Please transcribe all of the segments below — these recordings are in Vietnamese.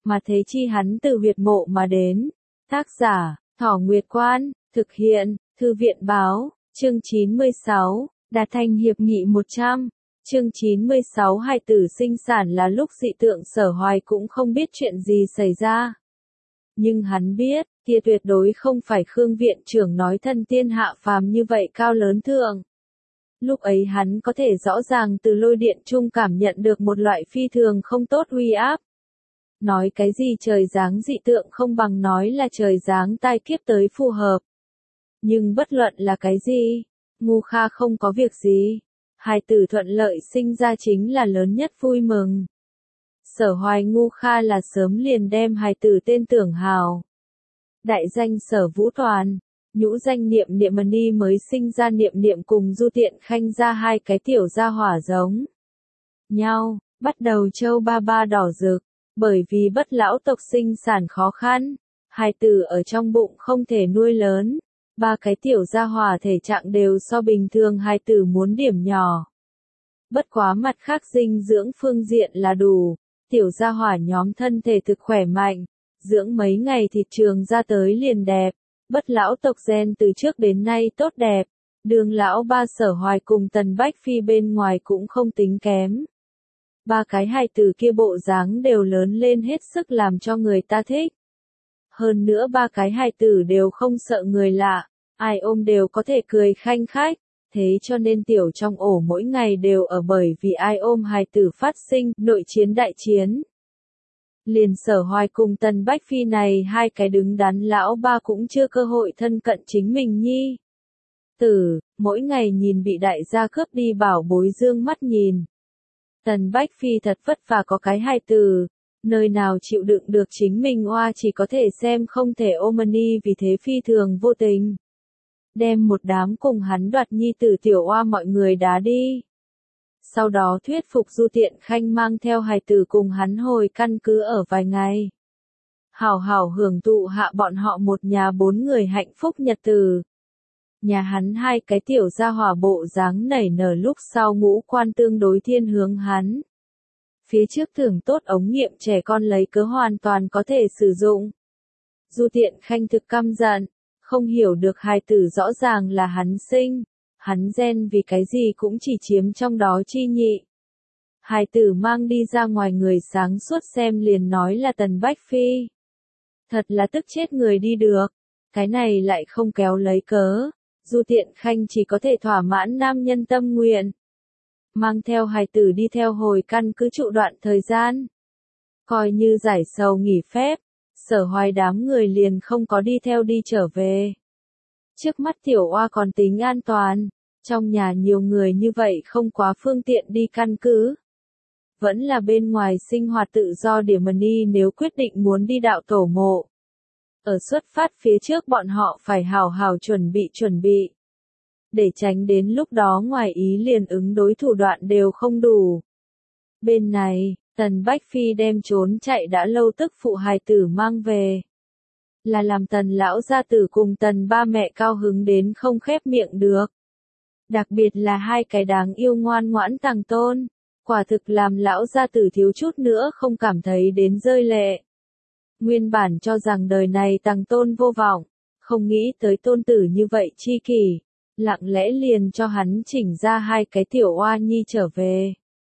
mà thế chi hắn từ huyệt mộ mà đến. Tác giả, Thỏ Nguyệt Quan, thực hiện, Thư viện báo, chương 96, đạt thành hiệp nghị 100. Chương 96 hài tử sinh sản là lúc dị tượng Sở Hoài cũng không biết chuyện gì xảy ra. Nhưng hắn biết, kia tuyệt đối không phải Khương viện trưởng nói thân tiên hạ phàm như vậy cao lớn thượng. Lúc ấy hắn có thể rõ ràng từ lôi điện trung cảm nhận được một loại phi thường không tốt uy áp. Nói cái gì trời giáng dị tượng không bằng nói là trời giáng tai kiếp tới phù hợp. Nhưng bất luận là cái gì, Ngu Kha không có việc gì. Hài tử thuận lợi sinh ra chính là lớn nhất vui mừng. Sở Hoài Ngu Kha là sớm liền đem hài tử tên tưởng hào. Đại danh Sở Vũ Toàn, nhũ danh Niệm Niệm Mani mới sinh ra Niệm Niệm cùng Du Tiện Khanh ra hai cái tiểu gia hỏa giống nhau, bắt đầu châu ba ba đỏ rực, bởi vì bất lão tộc sinh sản khó khăn, hài tử ở trong bụng không thể nuôi lớn, ba cái tiểu gia hỏa thể trạng đều so bình thường hài tử muốn điểm nhỏ. Bất quá mặt khác dinh dưỡng phương diện là đủ, tiểu gia hỏa nhóm thân thể thực khỏe mạnh, dưỡng mấy ngày thịt trường ra tới liền đẹp, bất lão tộc gen từ trước đến nay tốt đẹp, đường lão ba Sở Hoài cùng Tần Bách Phi bên ngoài cũng không tính kém. Ba cái hài tử kia bộ dáng đều lớn lên hết sức làm cho người ta thích. Hơn nữa ba cái hài tử đều không sợ người lạ, ai ôm đều có thể cười khanh khách, thế cho nên tiểu trong ổ mỗi ngày đều ở bởi vì ai ôm hài tử phát sinh nội chiến đại chiến. Liền Sở Hoài cùng Tần Bách Phi này hai cái đứng đắn lão ba cũng chưa cơ hội thân cận chính mình nhi. Mỗi ngày nhìn bị đại gia cướp đi bảo bối dương mắt nhìn. Tần Bách Phi thật vất vả có cái hài tử, nơi nào chịu đựng được chính mình oa chỉ có thể xem không thể ôm ni vì thế phi thường vô tình. Đem một đám cùng hắn đoạt nhi tử tiểu oa mọi người đá đi. Sau đó thuyết phục Du Tiện Khanh mang theo hài tử cùng hắn hồi căn cứ ở vài ngày. Hảo hảo hưởng thụ hạ bọn họ một nhà 4 người hạnh phúc nhật tử. Nhà hắn hai cái tiểu gia hỏa bộ dáng nảy nở lúc sau ngũ quan tương đối thiên hướng hắn. Phía trước thưởng tốt ống nghiệm trẻ con lấy cớ hoàn toàn có thể sử dụng. Du Tiện Khanh thực căm giận, không hiểu được hài tử rõ ràng là hắn sinh. Hắn gen vì cái gì cũng chỉ chiếm trong đó chi nhị. Hài tử mang đi ra ngoài người sáng suốt xem liền nói là Tần Bách Phi. Thật là tức chết người đi được. Cái này lại không kéo lấy cớ. Du Tiện Khanh chỉ có thể thỏa mãn nam nhân tâm nguyện. Mang theo hài tử đi theo hồi căn cứ trụ đoạn thời gian. Coi như giải sầu nghỉ phép. Sở Hoài đám người liền không có đi theo đi trở về. Trước mắt tiểu oa còn tính an toàn. Trong nhà nhiều người như vậy không quá phương tiện đi căn cứ. Vẫn là bên ngoài sinh hoạt tự do điểm ni nếu quyết định muốn đi đạo tổ mộ. Ở xuất phát phía trước bọn họ phải hào hào chuẩn bị. Để tránh đến lúc đó ngoài ý liền ứng đối thủ đoạn đều không đủ. Bên này, Tần Bách Phi đem trốn chạy đã lâu tức phụ hài tử mang về. Là làm Tần lão gia tử cùng Tần ba mẹ cao hứng đến không khép miệng được. Đặc biệt là hai cái đáng yêu ngoan ngoãn tàng tôn, quả thực làm lão gia tử thiếu chút nữa không cảm thấy đến rơi lệ. Nguyên bản cho rằng đời này tàng tôn vô vọng, không nghĩ tới tôn tử như vậy chi kỷ, lặng lẽ liền cho hắn chỉnh ra hai cái tiểu oa nhi trở về.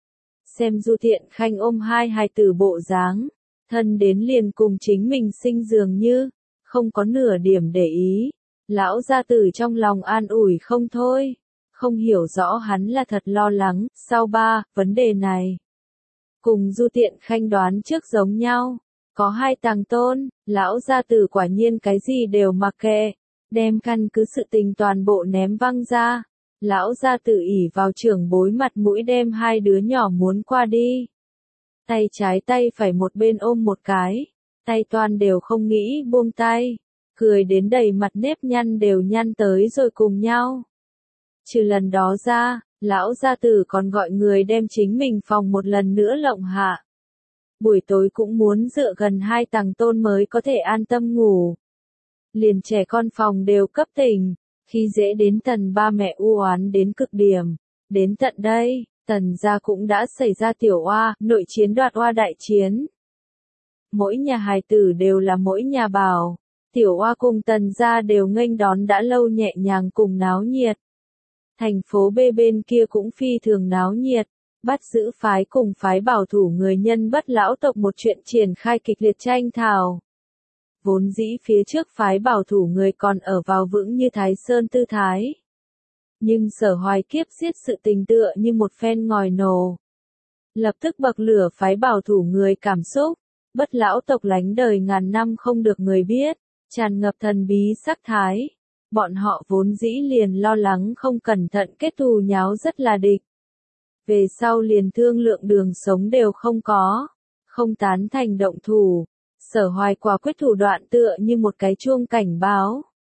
Xem Du Tiện Khanh ôm hai hài tử bộ dáng, thân đến liền cùng chính mình sinh dường như, không có nửa điểm để ý, lão gia tử trong lòng an ủi không thôi. Không hiểu rõ hắn là thật lo lắng, sau vấn đề này. Cùng Du Tiện Khanh đoán trước giống nhau, có hai tàng tôn, lão gia tử quả nhiên cái gì đều mặc kệ, đem căn cứ sự tình toàn bộ ném văng ra. Lão gia tử ỷ vào trưởng bối mặt mũi đem hai đứa nhỏ muốn qua đi. Tay trái tay phải một bên ôm một cái, tay toan đều không nghĩ buông tay, cười đến đầy mặt nếp nhăn đều nhăn tới rồi cùng nhau. Trừ lần đó ra, lão gia tử còn gọi người đem chính mình phòng một lần nữa lộng hạ. Buổi tối cũng muốn dựa gần hai tàng tôn mới có thể an tâm ngủ. Liền trẻ con phòng đều cấp tỉnh, khi dễ đến Tần ba mẹ u oán đến cực điểm. Đến tận đây, Tần gia cũng đã xảy ra tiểu oa, nội chiến đoạt oa đại chiến. mỗi nhà hài tử đều là mỗi nhà bảo. Tiểu Oa cùng Tần gia đều nghênh đón đã lâu nhẹ nhàng cùng náo nhiệt. Thành phố B bên kia cũng phi thường náo nhiệt, bắt giữ phái cùng phái bảo thủ người nhân bất lão tộc một chuyện triển khai kịch liệt tranh thảo. Vốn dĩ phía trước phái bảo thủ người còn ở vào vững như Thái Sơn tư thái. Nhưng Sở Hoài kiếp giết sự tình tựa như một phen ngòi nổ. Lập tức bậc lửa phái bảo thủ người cảm xúc, bất lão tộc lánh đời ngàn năm không được người biết, tràn ngập thần bí sắc thái. Bọn họ vốn dĩ liền lo lắng không cẩn thận kết thù nháo rất là địch. Về sau liền thương lượng đường sống đều không có, không tán thành động thủ. Sở Hoài quả quyết thủ đoạn tựa như một cái chuông cảnh báo.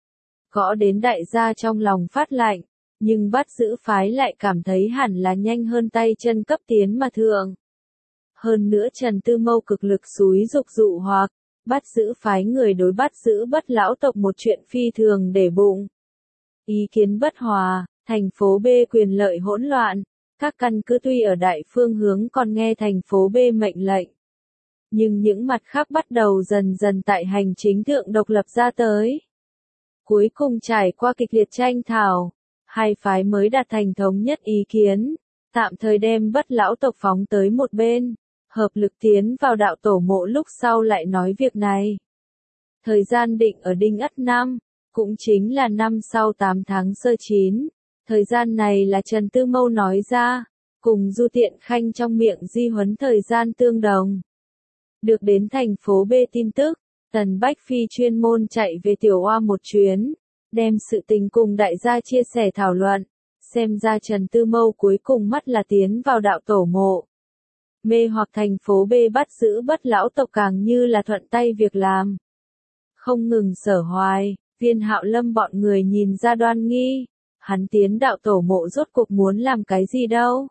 Gõ đến đại gia trong lòng phát lạnh, nhưng bắt giữ phái lại cảm thấy hẳn là nhanh hơn tay chân cấp tiến mà thượng. Hơn nữa Trần Tư Mâu cực lực xúi dục dụ hoặc, bắt giữ phái người đối bắt giữ bất lão tộc một chuyện phi thường để bụng. Ý kiến bất hòa, thành phố B quyền lợi hỗn loạn, các căn cứ tuy ở đại phương hướng còn nghe thành phố B mệnh lệnh. Nhưng những mặt khác bắt đầu dần dần tại hành chính thượng độc lập ra tới. Cuối cùng trải qua kịch liệt tranh thảo, hai phái mới đạt thành thống nhất ý kiến, tạm thời đem bất lão tộc phóng tới một bên, hợp lực tiến vào đạo tổ mộ lúc sau lại nói việc này. Thời gian định ở Đinh Ất năm, cũng chính là năm sau 8 tháng sơ 9, thời gian này là Trần Tư Mâu nói ra, cùng Du Tiện Khanh trong miệng di huấn thời gian tương đồng. Được đến thành phố B tin tức, Tần Bách Phi chuyên môn chạy về Tiểu Oa một chuyến, đem sự tình cùng đại gia chia sẻ thảo luận, xem ra Trần Tư Mâu cuối cùng mắt là tiến vào đạo tổ mộ. Mê hoặc thành phố B bắt giữ bất lão tộc càng như là thuận tay việc làm. Không ngừng Sở Hoài, Viên Hạo Lâm bọn người nhìn ra đoan nghi, hắn tiến đạo tổ mộ rốt cuộc muốn làm cái gì đâu.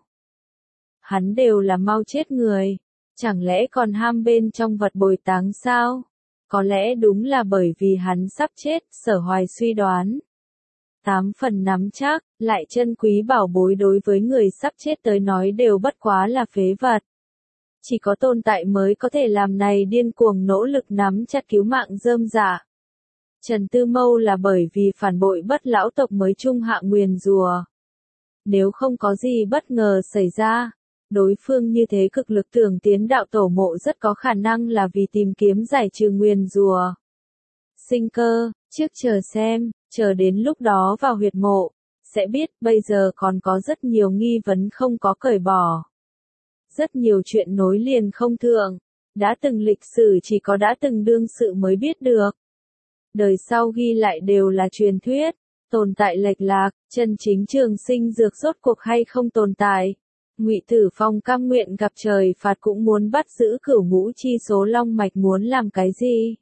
Hắn đều là mau chết người. Chẳng lẽ còn ham bên trong vật bồi táng sao? Có lẽ đúng là bởi vì hắn sắp chết, Sở Hoài suy đoán. 8 phần nắm chắc, lại chân quý bảo bối đối với người sắp chết tới nói đều bất quá là phế vật. Chỉ có tồn tại mới có thể làm này điên cuồng nỗ lực nắm chặt cứu mạng rơm rạ. Trần Tư Mâu là bởi vì phản bội bất lão tộc mới trung hạ nguyền rùa. Nếu không có gì bất ngờ xảy ra, đối phương như thế cực lực tưởng tiến đạo tổ mộ rất có khả năng là vì tìm kiếm giải trừ nguyền rùa. Sinh cơ, trước chờ xem, chờ đến lúc đó vào huyệt mộ, sẽ biết bây giờ còn có rất nhiều nghi vấn không có cởi bỏ. Rất nhiều chuyện nối liền không thượng, đã từng lịch sử chỉ có đã từng đương sự mới biết được. Đời sau ghi lại đều là truyền thuyết, tồn tại lệch lạc, chân chính trường sinh dược rốt cuộc hay không tồn tại. Ngụy Tử Phong cam nguyện gặp trời phạt cũng muốn bắt giữ cửu ngũ chi số long mạch muốn làm cái gì?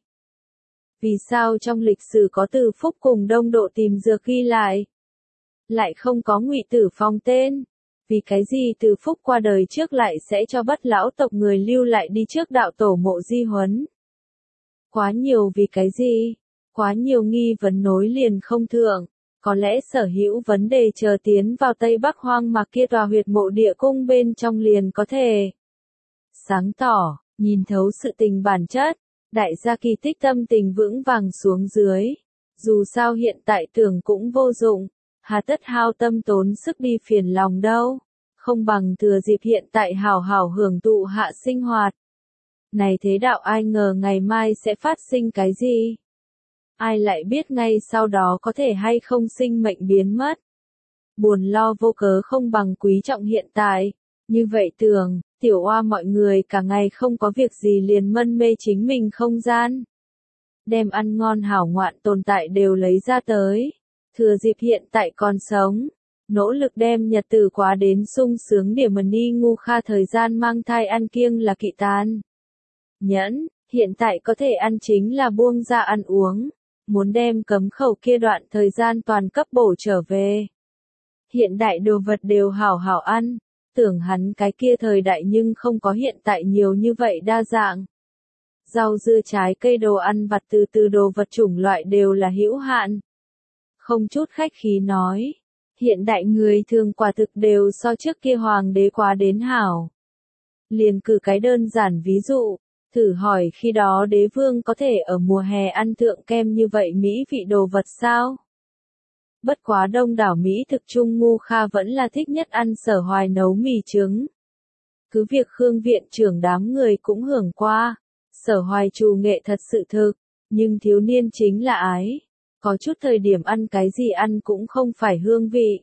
Vì sao trong lịch sử có Từ Phúc cùng Đông Độ tìm dược ghi lại? Lại không có Ngụy Tử Phong tên? Vì cái gì Từ Phúc qua đời trước lại sẽ cho bất lão tộc người lưu lại đi trước đạo tổ mộ di huấn? Quá nhiều vì cái gì? Quá nhiều nghi vấn nối liền không thượng. Có lẽ sở hữu vấn đề chờ tiến vào Tây Bắc hoang mạc kia tòa huyệt mộ địa cung bên trong liền có thể sáng tỏ, nhìn thấu sự tình bản chất, đại gia Kỳ Tích tâm tình vững vàng xuống dưới. Dù sao hiện tại tưởng cũng vô dụng, hà tất hao tâm tốn sức đi phiền lòng đâu, không bằng thừa dịp hiện tại hào hào hưởng thụ hạ sinh hoạt. Này thế đạo ai ngờ ngày mai sẽ phát sinh cái gì? Ai lại biết ngay sau đó có thể hay không sinh mệnh biến mất. Buồn lo vô cớ không bằng quý trọng hiện tại. Như vậy tưởng, Tiểu Oa mọi người cả ngày không có việc gì liền mân mê chính mình không gian. Đem ăn ngon hảo ngoạn tồn tại đều lấy ra tới. Thừa dịp hiện tại còn sống. Nỗ lực đem nhật tử quá đến sung sướng để mà ni ngu kha thời gian mang thai ăn kiêng là kỵ tàn. Nhẫn, hiện tại có thể ăn chính là buông ra ăn uống. Muốn đem cấm khẩu kia đoạn thời gian toàn cấp bổ trở về. Hiện đại đồ vật đều hảo hảo ăn, tưởng hắn cái kia thời đại nhưng không có hiện tại nhiều như vậy đa dạng. Rau dưa trái cây đồ ăn vặt từ đồ vật chủng loại đều là hữu hạn. Không chút khách khí nói, hiện đại người thường quả thực đều so trước kia hoàng đế quá đến hảo. Liền cử cái đơn giản ví dụ, Thử hỏi khi đó đế vương có thể ở mùa hè ăn thượng kem như vậy mỹ vị đồ vật sao? Bất quá đông đảo Mỹ thực Trung Ngu Kha vẫn là thích nhất ăn Sở Hoài nấu mì trứng. Cứ việc Khương viện trưởng đám người cũng hưởng qua, Sở Hoài trù nghệ thật sự thực, nhưng thiếu niên chính là ái. Có chút thời điểm ăn cái gì ăn cũng không phải hương vị,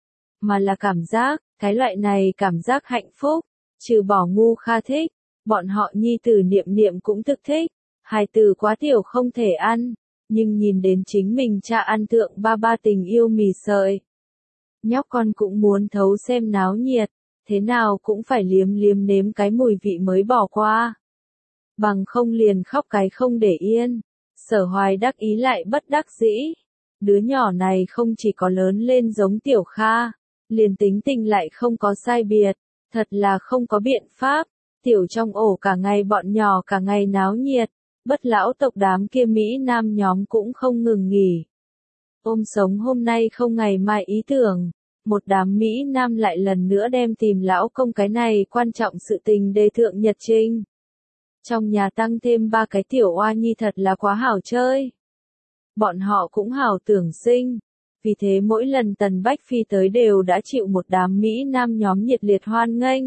mà là cảm giác, cái loại này cảm giác hạnh phúc, trừ bỏ Ngu Kha thích, bọn họ nhi tử Niệm Niệm cũng thực thích, hài tử quá tiểu không thể ăn, nhưng nhìn đến chính mình cha ăn thượng ba ba tình yêu mì sợi. Nhóc con cũng muốn thấu xem náo nhiệt, thế nào cũng phải liếm liếm nếm cái mùi vị mới bỏ qua. Bằng không liền khóc cái không để yên. Sở Hoài đắc ý lại bất đắc dĩ. Đứa nhỏ này không chỉ có lớn lên giống Tiểu Kha, liền tính tình lại không có sai biệt, thật là không có biện pháp. Tiểu trong ổ cả ngày bọn nhỏ cả ngày náo nhiệt, bất lão tộc đám kia Mỹ Nam nhóm cũng không ngừng nghỉ. Ôm sống hôm nay không ngày mai ý tưởng, một đám Mỹ Nam lại lần nữa đem tìm lão công cái này quan trọng sự tình đề thượng nhật trình. Trong nhà tăng thêm 3 cái tiểu oa nhi thật là quá hảo chơi. Bọn họ cũng hảo tưởng sinh. Vì thế mỗi lần Tần Bách Phi tới đều đã chịu một đám Mỹ Nam nhóm nhiệt liệt hoan nghênh.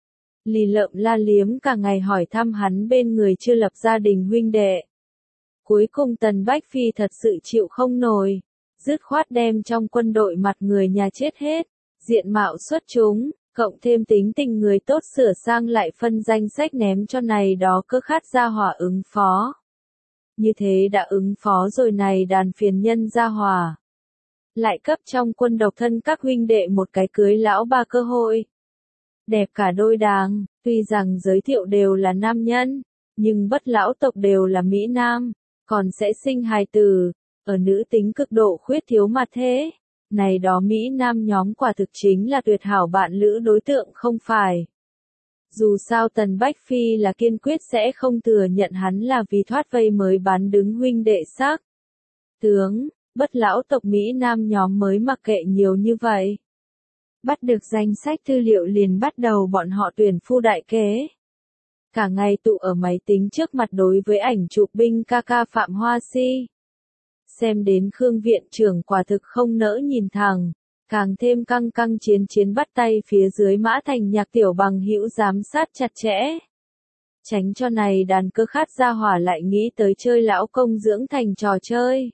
Lì lợm la liếm cả ngày hỏi thăm hắn bên người chưa lập gia đình huynh đệ. Cuối cùng Tần Bách Phi thật sự chịu không nổi. Dứt khoát đem trong quân đội mặt người nhà chết hết. Diện mạo xuất chúng, cộng thêm tính tình người tốt sửa sang lại phân danh sách ném cho này đó cơ khát gia hỏa ứng phó. Như thế đã ứng phó rồi này đàn phiền nhân gia hỏa. Lại cấp trong quân độc thân các huynh đệ một cái cưới lão ba cơ hội. Đẹp cả đôi đàng, tuy rằng giới thiệu đều là nam nhân, nhưng bất lão tộc đều là Mỹ Nam, còn sẽ sinh hài tử, ở nữ tính cực độ khuyết thiếu mà thế. Này đó Mỹ Nam nhóm quả thực chính là tuyệt hảo bạn lữ đối tượng không phải. Dù sao Tần Bách Phi là kiên quyết sẽ không thừa nhận hắn là vì thoát vây mới bán đứng huynh đệ sắc. Tướng, bất lão tộc Mỹ Nam nhóm mới mặc kệ nhiều như vậy. Bắt được danh sách tư liệu liền bắt đầu bọn họ tuyển phu đại kế. Cả ngày tụ ở máy tính trước mặt đối với ảnh chụp binh ca ca Phạm Hoa Si. Xem đến Khương viện trưởng quả thực không nỡ nhìn thẳng, càng thêm căng căng chiến bắt tay phía dưới Mã Thành Nhạc tiểu bằng hữu giám sát chặt chẽ. Tránh cho này đàn cơ khát gia hỏa lại nghĩ tới chơi lão công dưỡng thành trò chơi.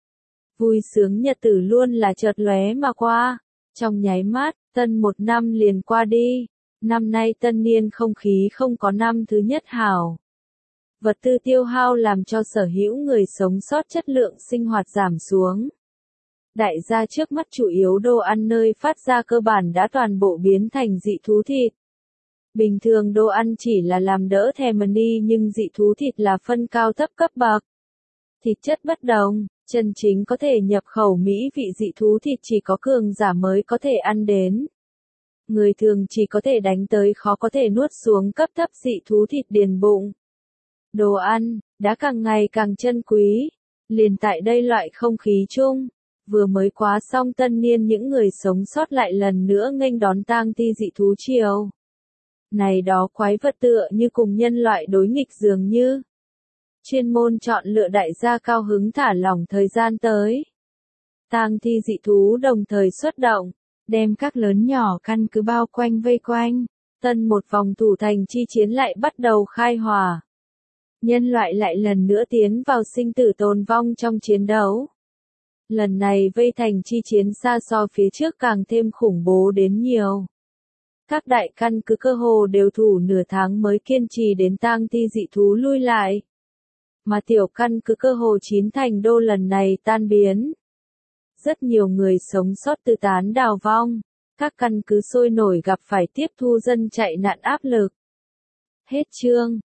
Vui sướng nhật tử luôn là chợt lóe mà qua, trong nháy mắt, tân một năm liền qua đi, năm nay tân niên không khí không có năm thứ nhất hảo. Vật tư tiêu hao làm cho sở hữu người sống sót chất lượng sinh hoạt giảm xuống. Đại gia trước mắt chủ yếu đồ ăn nơi phát ra cơ bản đã toàn bộ biến thành dị thú thịt. Bình thường đồ ăn chỉ là làm đỡ thèm đi nhưng dị thú thịt là phân cao thấp cấp bậc. Thịt chất bất đồng, chân chính có thể nhập khẩu mỹ vị dị thú thịt chỉ có cường giả mới có thể ăn đến. Người thường chỉ có thể đánh tới khó có thể nuốt xuống cấp thấp dị thú thịt điền bụng. Đồ ăn, đã càng ngày càng chân quý. Liền tại đây loại không khí chung, vừa mới quá xong tân niên những người sống sót lại lần nữa nghênh đón tang thi dị thú triều. Này đó quái vật tựa như cùng nhân loại đối nghịch dường như. Chuyên môn chọn lựa đại gia cao hứng thả lỏng thời gian tới. Tang thi dị thú đồng thời xuất động, đem các lớn nhỏ căn cứ bao quanh vây quanh. Tân một vòng thủ thành chi chiến lại bắt đầu khai hỏa. Nhân loại lại lần nữa tiến vào sinh tử tồn vong trong chiến đấu. Lần này vây thành chi chiến xa so phía trước càng thêm khủng bố đến nhiều. Các đại căn cứ cơ hồ đều thủ nửa tháng mới kiên trì đến tang thi dị thú lui lại. Mà tiểu căn cứ cơ hồ chín thành đô lần này tan biến. Rất nhiều người sống sót tự tán đào vong. Các căn cứ sôi nổi gặp phải tiếp thu dân chạy nạn áp lực. Hết chương.